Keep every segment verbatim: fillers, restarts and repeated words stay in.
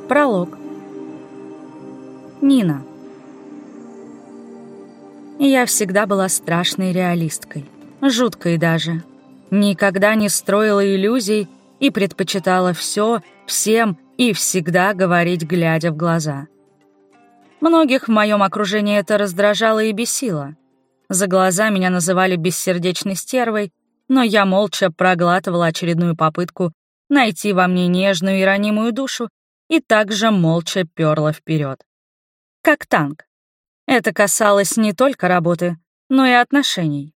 Пролог. Нина. Я всегда была страшной реалисткой, жуткой даже. Никогда не строила иллюзий и предпочитала все, всем и всегда говорить, глядя в глаза. Многих в моем окружении это раздражало и бесило. За глаза меня называли бессердечной стервой, но я молча проглатывала очередную попытку найти во мне нежную и ранимую душу и также молча перла вперед. Как танк. Это касалось не только работы, но и отношений.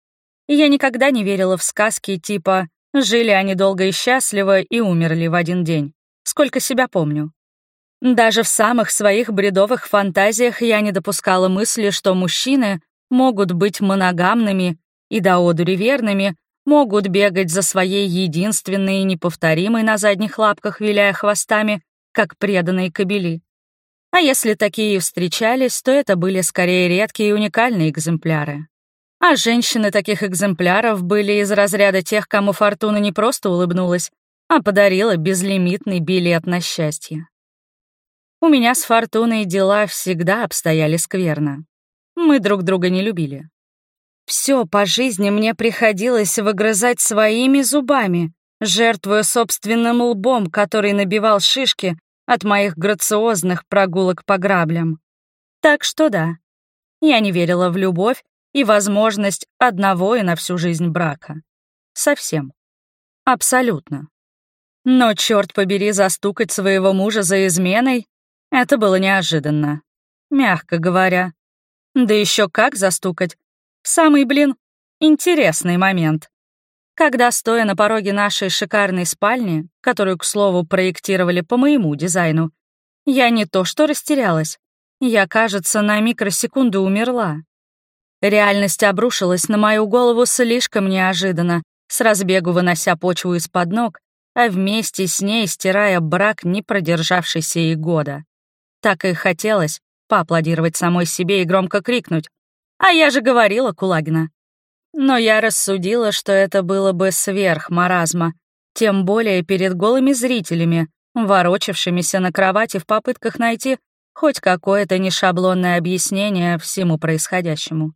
Я никогда не верила в сказки типа «жили они долго и счастливо и умерли в один день», сколько себя помню. Даже в самых своих бредовых фантазиях я не допускала мысли, что мужчины могут быть моногамными и до одури верными, могут бегать за своей единственной и неповторимой на задних лапках, виляя хвостами, как преданные кобели. А если такие встречались, то это были скорее редкие и уникальные экземпляры. А женщины таких экземпляров были из разряда тех, кому фортуна не просто улыбнулась, а подарила безлимитный билет на счастье. У меня с фортуной дела всегда обстояли скверно. Мы друг друга не любили. Все по жизни мне приходилось выгрызать своими зубами, жертвуя собственным лбом, который набивал шишки от моих грациозных прогулок по граблям. Так что да, я не верила в любовь и возможность одного и на всю жизнь брака. Совсем. Абсолютно. Но, черт побери, застукать своего мужа за изменой — это было неожиданно, мягко говоря. Да еще как застукать. Самый, блин, интересный момент. Когда, стоя на пороге нашей шикарной спальни, которую, к слову, проектировали по моему дизайну, я не то что растерялась, я, кажется, на микросекунду умерла. Реальность обрушилась на мою голову слишком неожиданно, с разбегу вынося почву из-под ног, а вместе с ней стирая брак, не продержавшийся и года. Так и хотелось поаплодировать самой себе и громко крикнуть: «А я же говорила, Кулагина!» Но я рассудила, что это было бы сверх маразма, тем более перед голыми зрителями, ворочавшимися на кровати в попытках найти хоть какое-то нешаблонное объяснение всему происходящему.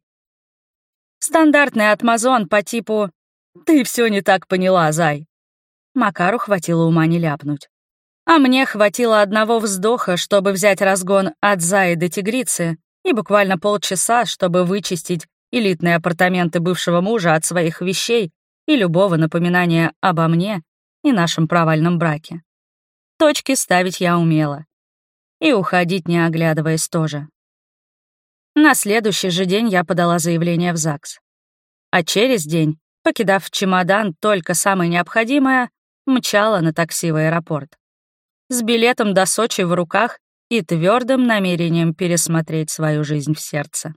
Стандартный отмазон по типу «ты все не так поняла, зай». Макару хватило ума не ляпнуть. А мне хватило одного вздоха, чтобы взять разгон от заи до тигрицы, и буквально полчаса, чтобы вычистить элитные апартаменты бывшего мужа от своих вещей и любого напоминания обо мне и нашем провальном браке. Точки ставить я умела. И уходить, не оглядываясь, тоже. На следующий же день я подала заявление в ЗАГС. А через день, покидав чемодан только самое необходимое, мчала на такси в аэропорт. С билетом до Сочи в руках и твердым намерением пересмотреть свою жизнь в сердце.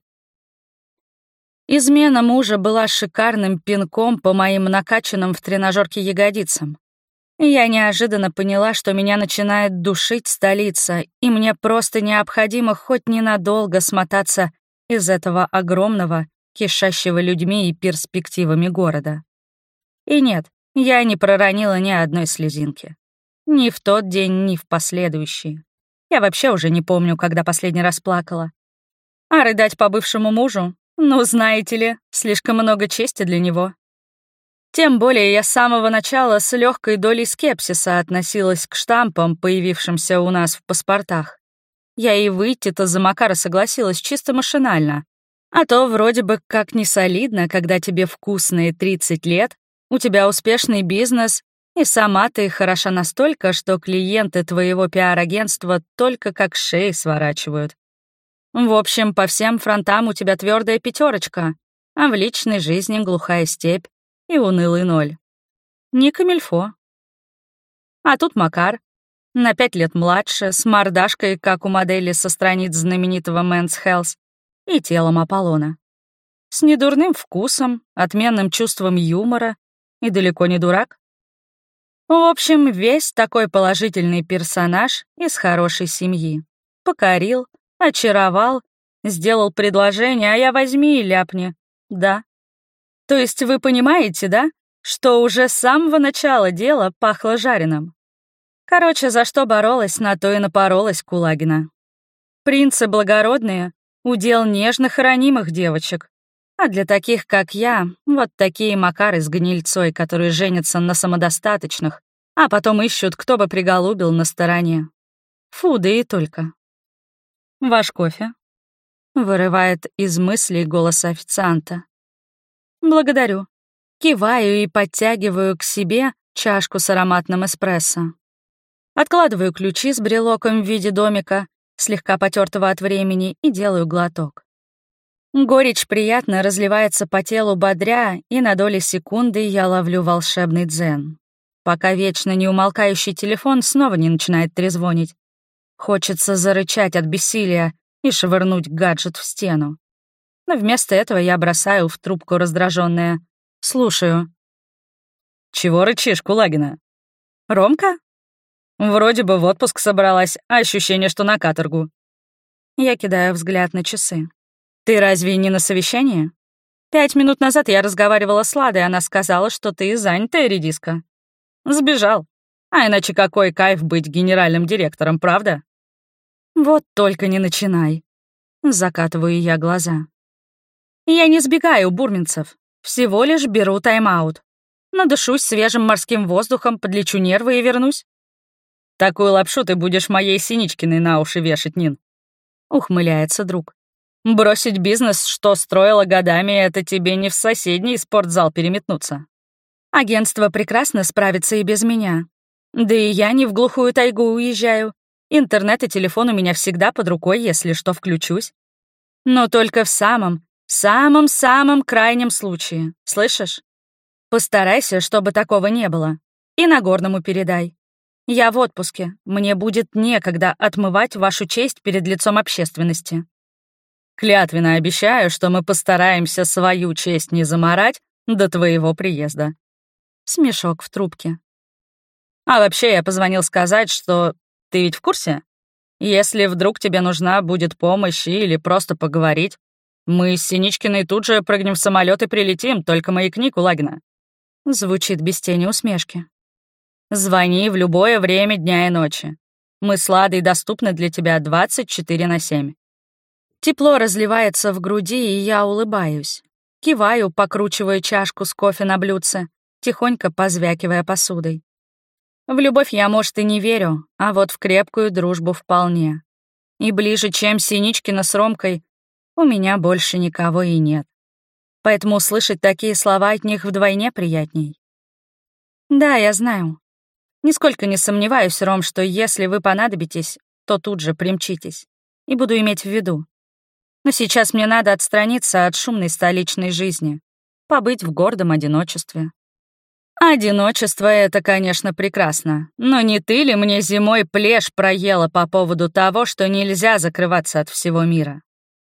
Измена мужа была шикарным пинком по моим накачанным в тренажерке ягодицам. Я неожиданно поняла, что меня начинает душить столица, и мне просто необходимо хоть ненадолго смотаться из этого огромного, кишащего людьми и перспективами города. И нет, я не проронила ни одной слезинки. Ни в тот день, ни в последующие. Я вообще уже не помню, когда последний раз плакала. А рыдать по бывшему мужу? Ну, знаете ли, слишком много чести для него. Тем более я с самого начала с легкой долей скепсиса относилась к штампам, появившимся у нас в паспортах. Я и выйти-то за Макара согласилась чисто машинально. А то вроде бы как не солидно, когда тебе вкусные тридцать лет, у тебя успешный бизнес, и сама ты хороша настолько, что клиенты твоего пиар-агентства только как шеи сворачивают. В общем, по всем фронтам у тебя твердая пятерочка, а в личной жизни глухая степь и унылый ноль. Не камильфо. А тут Макар, на пять лет младше, с мордашкой, как у модели со страниц знаменитого Men's Health, и телом Аполлона. С недурным вкусом, отменным чувством юмора и далеко не дурак. В общем, весь такой положительный персонаж из хорошей семьи. Покорил, очаровал, сделал предложение, а я возьми и ляпни. Да. То есть вы понимаете, да, что уже с самого начала дела пахло жареным? Короче, за что боролась, на то и напоролась, Кулагина. Принцы благородные — удел нежных и ранимых девочек. А для таких, как я, вот такие Макары с гнильцой, которые женятся на самодостаточных, а потом ищут, кто бы приголубил на стороне. Фу, да и только. «Ваш кофе?» — вырывает из мыслей голос официанта. «Благодарю». Киваю и подтягиваю к себе чашку с ароматным эспрессо. Откладываю ключи с брелоком в виде домика, слегка потертого от времени, и делаю глоток. Горечь приятно разливается по телу бодря, и на доли секунды я ловлю волшебный дзен. Пока вечно неумолкающий телефон снова не начинает трезвонить. Хочется зарычать от бессилия и швырнуть гаджет в стену. Но вместо этого я бросаю в трубку раздражённая: «Слушаю». «Чего рычишь, Кулагина?» «Ромка?» «Вроде бы в отпуск собралась, а ощущение, что на каторгу». Я кидаю взгляд на часы. «Ты разве не на совещании? Пять минут назад я разговаривала с Ладой, она сказала, что ты занятая редиска». «Сбежал. А иначе какой кайф быть генеральным директором, правда?» «Вот только не начинай». Закатываю я глаза. «Я не сбегаю, бурминцев. Всего лишь беру тайм-аут. Надышусь свежим морским воздухом, подлечу нервы и вернусь». «Такую лапшу ты будешь моей Синичкиной на уши вешать, Нин», — ухмыляется друг. «Бросить бизнес, что строила годами, это тебе не в соседний спортзал переметнуться. Агентство прекрасно справится и без меня. Да и я не в глухую тайгу уезжаю. Интернет и телефон у меня всегда под рукой, если что, включусь. Но только в самом, самом-самом крайнем случае, слышишь? Постарайся, чтобы такого не было. И Нагорному передай. Я в отпуске, мне будет некогда отмывать вашу честь перед лицом общественности. Клятвенно обещаю, что мы постараемся свою честь не замарать до твоего приезда». Смешок в трубке. «А вообще я позвонил сказать, что ты ведь в курсе? Если вдруг тебе нужна будет помощь или просто поговорить, мы с Синичкиной тут же прыгнем в самолет и прилетим, только маякни, Кулагина». Звучит без тени усмешки. «Звони в любое время дня и ночи. Мы с Ладой доступны для тебя двадцать четыре на семь». Тепло разливается в груди, и я улыбаюсь. Киваю, покручивая чашку с кофе на блюдце, тихонько позвякивая посудой. В любовь я, может, и не верю, а вот в крепкую дружбу вполне. И ближе, чем Синичкина с Ромкой, у меня больше никого и нет. Поэтому услышать такие слова от них вдвойне приятней. Да, я знаю. Нисколько не сомневаюсь, Ром, что если вы понадобитесь, то тут же примчитесь. И буду иметь в виду. Но сейчас мне надо отстраниться от шумной столичной жизни, побыть в гордом одиночестве. Одиночество — это, конечно, прекрасно, но не ты ли мне зимой плешь проела по поводу того, что нельзя закрываться от всего мира?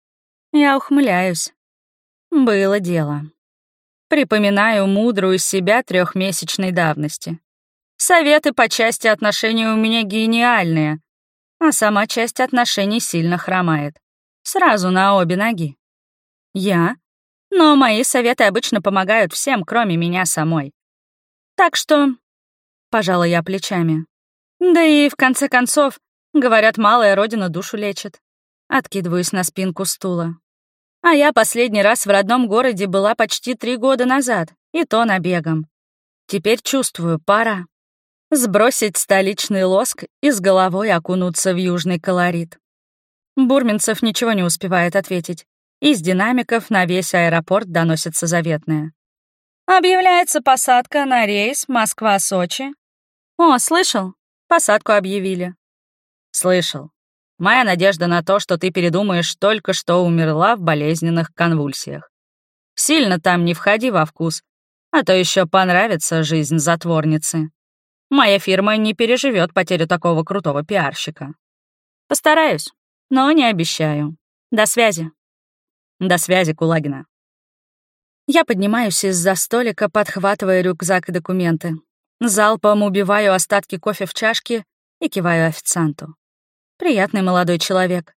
Я ухмыляюсь. Было дело. Припоминаю мудрую себя трехмесячной давности. Советы по части отношений у меня гениальные, а сама часть отношений сильно хромает. Сразу на обе ноги. Я? Но мои советы обычно помогают всем, кроме меня самой. Так что... Пожала я плечами. Да и, в конце концов, говорят, малая родина душу лечит. Откидываюсь на спинку стула. А я последний раз в родном городе была почти три года назад, и то набегом. Теперь чувствую, пора. Сбросить столичный лоск и с головой окунуться в южный колорит. Бурминцев ничего не успевает ответить. Из динамиков на весь аэропорт доносится заветное. «Объявляется посадка на рейс Москва-Сочи». «О, слышал? Посадку объявили». «Слышал. Моя надежда на то, что ты передумаешь, только что умерла в болезненных конвульсиях. Сильно там не входи во вкус, а то еще понравится жизнь затворницы. Моя фирма не переживет потерю такого крутого пиарщика. Постараюсь, но не обещаю. До связи». «До связи, Кулагина». Я поднимаюсь из-за столика, подхватывая рюкзак и документы. Залпом убиваю остатки кофе в чашке и киваю официанту. Приятный молодой человек.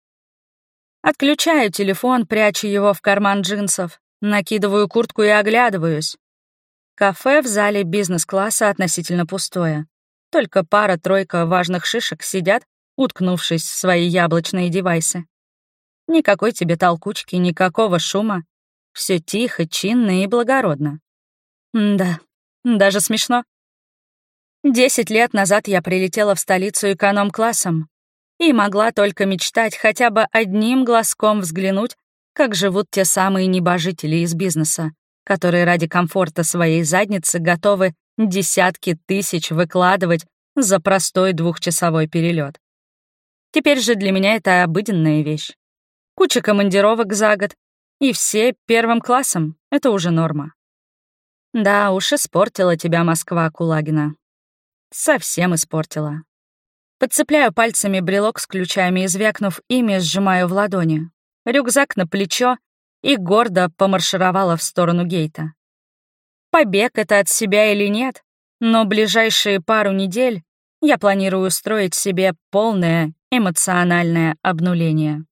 Отключаю телефон, прячу его в карман джинсов, накидываю куртку и оглядываюсь. Кафе в зале бизнес-класса относительно пустое. Только пара-тройка важных шишек сидят, уткнувшись в свои яблочные девайсы. Никакой тебе толкучки, никакого шума. Все тихо, чинно и благородно. Да, даже смешно. Десять лет назад я прилетела в столицу эконом-классом и могла только мечтать хотя бы одним глазком взглянуть, как живут те самые небожители из бизнеса, которые ради комфорта своей задницы готовы десятки тысяч выкладывать за простой двухчасовой перелет. Теперь же для меня это обыденная вещь. Куча командировок за год, и все первым классом — это уже норма. Да уж, испортила тебя Москва, Кулагина. Совсем испортила. Подцепляю пальцами брелок с ключами и, звякнув ими, сжимаю в ладони. Рюкзак на плечо и гордо помаршировала в сторону гейта. Побег это от себя или нет, но ближайшие пару недель я планирую устроить себе полное эмоциональное обнуление.